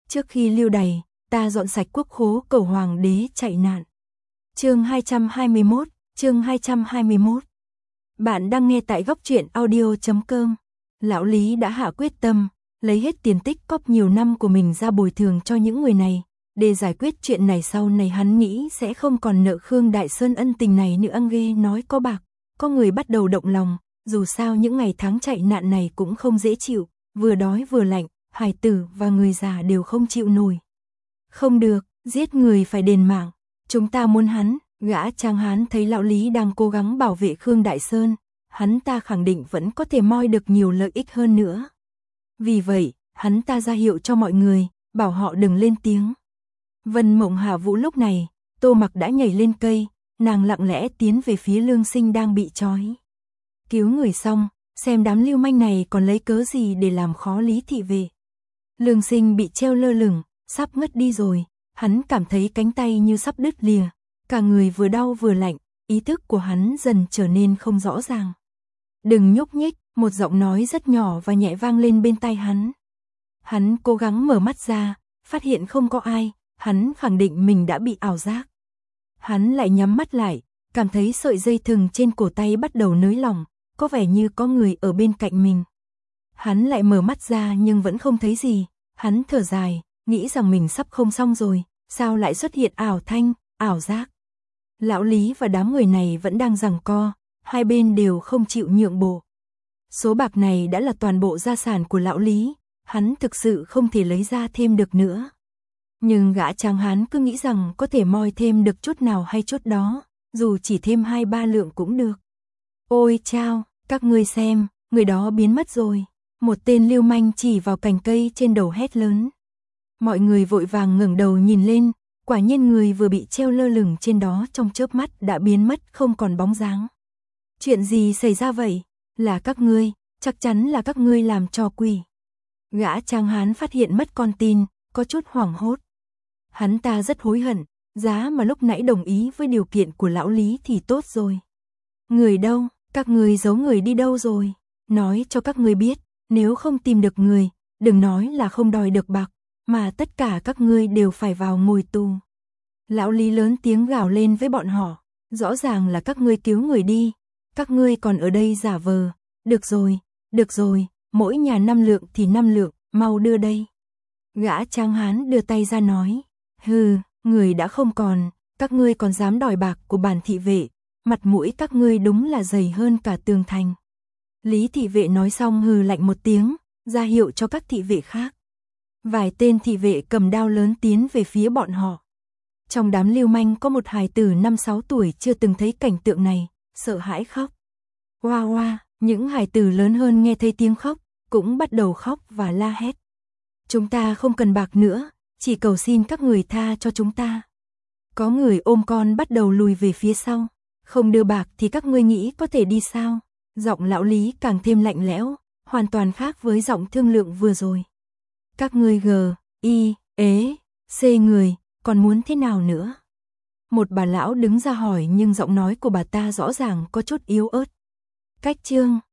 Trước khi lưu đày, ta dọn sạch quốc khố cầu hoàng đế chạy nạn. Chương 221. Bạn đang nghe tại góc truyện audio.com. Lão Lý đã hạ quyết tâm, lấy hết tiền tích cóp nhiều năm của mình ra bồi thường cho những người này. Để giải quyết chuyện này sau này hắn nghĩ sẽ không còn nợ Khương Đại Sơn ân tình này nữa. Nghe nói có bạc, có người bắt đầu động lòng, dù sao những ngày tháng chạy nạn này cũng không dễ chịu, vừa đói vừa lạnh, hài tử và người già đều không chịu nổi. Không được, giết người phải đền mạng, chúng ta muốn hắn. Gã Tráng Hán thấy lão Lý đang cố gắng bảo vệ Khương Đại Sơn, hắn ta khẳng định vẫn có thể moi được nhiều lợi ích hơn nữa. Vì vậy, hắn ta ra hiệu cho mọi người, bảo họ đừng lên tiếng. Vân Mộng Hạ Vũ lúc này, Tô Mặc đã nhảy lên cây, nàng lặng lẽ tiến về phía Lương Sinh đang bị trói. Cứu người xong, xem đám lưu manh này còn lấy cớ gì để làm khó Lý thị vệ. Lương Sinh bị treo lơ lửng, sắp ngất đi rồi, hắn cảm thấy cánh tay như sắp đứt lìa, cả người vừa đau vừa lạnh, ý thức của hắn dần trở nên không rõ ràng. Đừng nhúc nhích, một giọng nói rất nhỏ và nhẹ vang lên bên tai hắn. Hắn cố gắng mở mắt ra, phát hiện không có ai, hắn khẳng định mình đã bị ảo giác. Hắn lại nhắm mắt lại, cảm thấy sợi dây thừng trên cổ tay bắt đầu nới lỏng, có vẻ như có người ở bên cạnh mình. Hắn lại mở mắt ra nhưng vẫn không thấy gì, hắn thở dài, nghĩ rằng mình sắp không xong rồi, sao lại xuất hiện ảo giác. Lão Lý và đám người này vẫn đang giằng co, hai bên đều không chịu nhượng bộ. Số bạc này đã là toàn bộ gia sản của lão Lý, hắn thực sự không thể lấy ra thêm được nữa. Nhưng gã Tráng Hán cứ nghĩ rằng có thể moi thêm được chút nào hay chút đó, dù chỉ thêm 2-3 lượng cũng được. Ôi chao, các ngươi xem, người đó biến mất rồi. Một tên lưu manh chỉ vào cành cây trên đầu hét lớn. Mọi người vội vàng ngẩng đầu nhìn lên, quả nhiên người vừa bị treo lơ lửng trên đó trong chớp mắt đã biến mất không còn bóng dáng. Chuyện gì xảy ra vậy? Là các ngươi, chắc chắn là các ngươi làm trò quỷ. Gã Tráng Hán phát hiện mất con tin, có chút hoảng hốt. Hắn ta rất hối hận, giá mà lúc nãy đồng ý với điều kiện của lão Lý thì tốt rồi. Người đâu, các ngươi giấu người đi đâu rồi? Nói cho các ngươi biết, nếu không tìm được người, đừng nói là không đòi được bạc, mà tất cả các ngươi đều phải vào ngồi tù. Lão Lý lớn tiếng gào lên với bọn họ, rõ ràng là các ngươi cứu người đi, các ngươi còn ở đây giả vờ. Được rồi, mỗi nhà 5 lượng thì 5 lượng, mau đưa đây. Gã Tráng Hán đưa tay ra nói, hừ, người đã không còn, các ngươi còn dám đòi bạc của bản thị vệ, mặt mũi các ngươi đúng là dày hơn cả tường thành. Lý thị vệ nói xong hừ lạnh một tiếng, ra hiệu cho các thị vệ khác. Vài tên thị vệ cầm đao lớn tiến về phía bọn họ. Trong đám lưu manh có một hài tử 5-6 tuổi chưa từng thấy cảnh tượng này, sợ hãi khóc. Oa, những hài tử lớn hơn nghe thấy tiếng khóc, cũng bắt đầu khóc và la hét. Chúng ta không cần bạc nữa, chỉ cầu xin các người tha cho chúng ta. Có người ôm con bắt đầu lùi về phía sau. Không đưa bạc thì các ngươi nghĩ có thể đi sao? Giọng lão Lý càng thêm lạnh lẽo, hoàn toàn khác với giọng thương lượng vừa rồi. Các ngươi người, còn muốn thế nào nữa? Một bà lão đứng ra hỏi nhưng giọng nói của bà ta rõ ràng có chút yếu ớt. Cách chương